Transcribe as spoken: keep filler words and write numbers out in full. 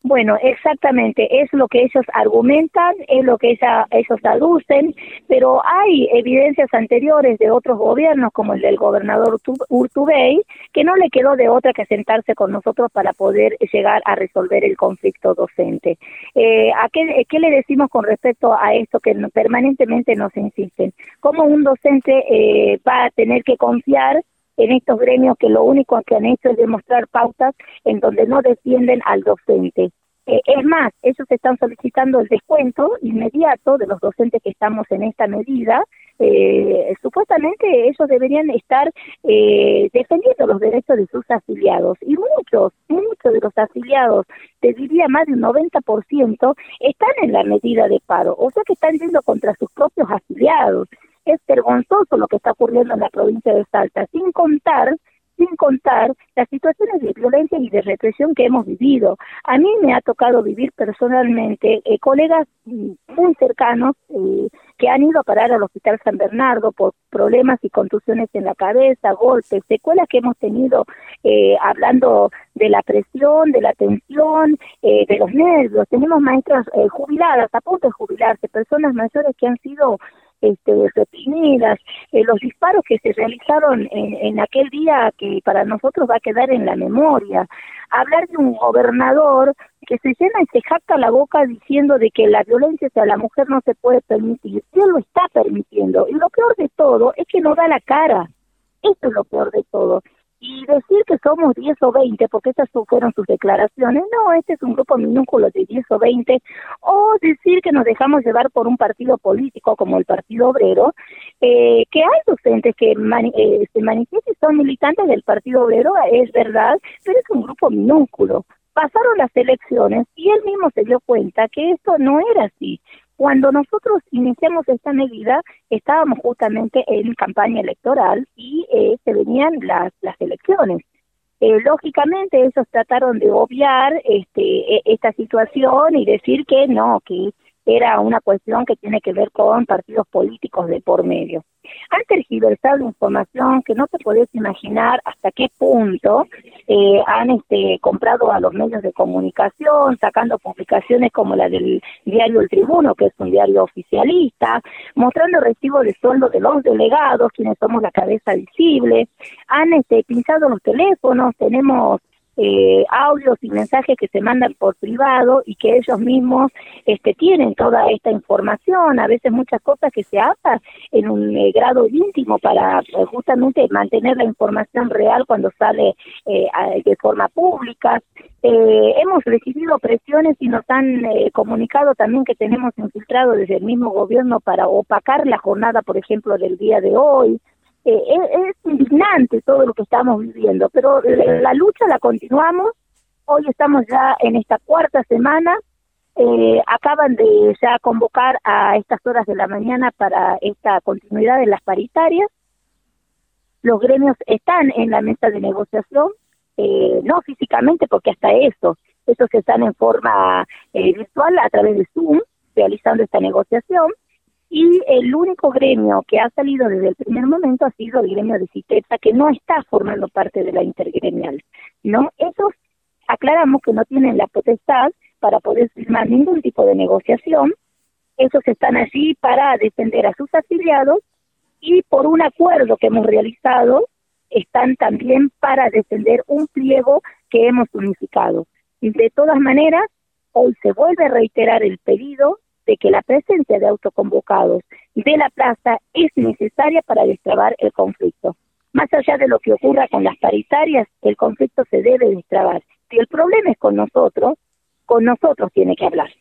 Bueno, exactamente, es lo que ellos argumentan, es lo que ella, ellos aducen, pero hay evidencias anteriores de otros gobiernos, como el del gobernador Urtubey, que no le quedó de otra que sentarse con nosotros para poder llegar a resolver el conflicto docente. Eh, ¿a qué, qué le decimos con respecto a esto que permanentemente nos insisten? ¿Cómo un docente eh, va a tener que confiar en estos gremios que lo único que han hecho es demostrar pautas en donde no defienden al docente? Eh, es más, ellos están solicitando el descuento inmediato de los docentes que estamos en esta medida. Eh, supuestamente ellos deberían estar eh, defendiendo los derechos de sus afiliados, y muchos, muchos de los afiliados, te diría más de un noventa por ciento, están en la medida de paro, o sea que están yendo contra sus propios afiliados. Es vergonzoso lo que está ocurriendo en la provincia de Salta, sin contar, sin contar las situaciones de violencia y de represión que hemos vivido. A mí me ha tocado vivir personalmente eh, colegas muy cercanos eh, que han ido a parar al Hospital San Bernardo por problemas y contusiones en la cabeza, golpes, secuelas que hemos tenido eh, hablando de la presión, de la tensión, eh, de los nervios. Tenemos maestras eh, jubiladas, a punto de jubilarse, personas mayores que han sido Este, reprimidas, eh, los disparos que se realizaron en, en aquel día que para nosotros va a quedar en la memoria. Hablar de un gobernador que se llena y se jacta la boca diciendo de que la violencia hacia la mujer no se puede permitir, y él lo está permitiendo, y lo peor de todo es que no da la cara. Esto es lo peor de todo. Y decir que somos diez o veinte, porque esas fueron sus declaraciones, no, este es un grupo minúsculo de diez o veinte, o decir que nos dejamos llevar por un partido político como el Partido Obrero, eh, que hay docentes que mani eh, se manifiestan y son militantes del Partido Obrero, es verdad, pero es un grupo minúsculo. Pasaron las elecciones y él mismo se dio cuenta que esto no era así. Cuando nosotros iniciamos esta medida, estábamos justamente en campaña electoral y eh, se venían las, las elecciones. Eh, lógicamente ellos trataron de obviar este, esta situación y decir que no, que era una cuestión que tiene que ver con partidos políticos de por medio. Han tergiversado información que no te podés imaginar hasta qué punto eh, han este, comprado a los medios de comunicación, sacando publicaciones como la del diario El Tribuno, que es un diario oficialista, mostrando recibos de sueldo de los delegados, quienes somos la cabeza visible. Han este, pinchado los teléfonos, tenemos Eh, audios y mensajes que se mandan por privado y que ellos mismos este, tienen toda esta información, a veces muchas cosas que se hacen en un eh, grado íntimo para eh, justamente mantener la información real cuando sale eh, a, de forma pública. Eh, hemos recibido presiones y nos han eh, comunicado también que tenemos infiltrado desde el mismo gobierno para opacar la jornada, por ejemplo, del día de hoy. Eh, es, es indignante todo lo que estamos viviendo, pero la, la lucha la continuamos. Hoy estamos ya en esta cuarta semana, eh, acaban de ya convocar a estas horas de la mañana para esta continuidad de las paritarias. Los gremios están en la mesa de negociación, eh, no físicamente, porque hasta eso, esos están en forma eh, virtual a través de Zoom, realizando esta negociación. Y el único gremio que ha salido desde el primer momento ha sido el gremio de CITESA, que no está formando parte de la intergremial, ¿no? Esos aclaramos que no tienen la potestad para poder firmar ningún tipo de negociación. Esos están allí para defender a sus afiliados y por un acuerdo que hemos realizado están también para defender un pliego que hemos unificado. Y de todas maneras, hoy se vuelve a reiterar el pedido de que la presencia de autoconvocados de la plaza es necesaria para destrabar el conflicto. Más allá de lo que ocurra con las paritarias, el conflicto se debe destrabar. Si el problema es con nosotros, con nosotros tiene que hablar.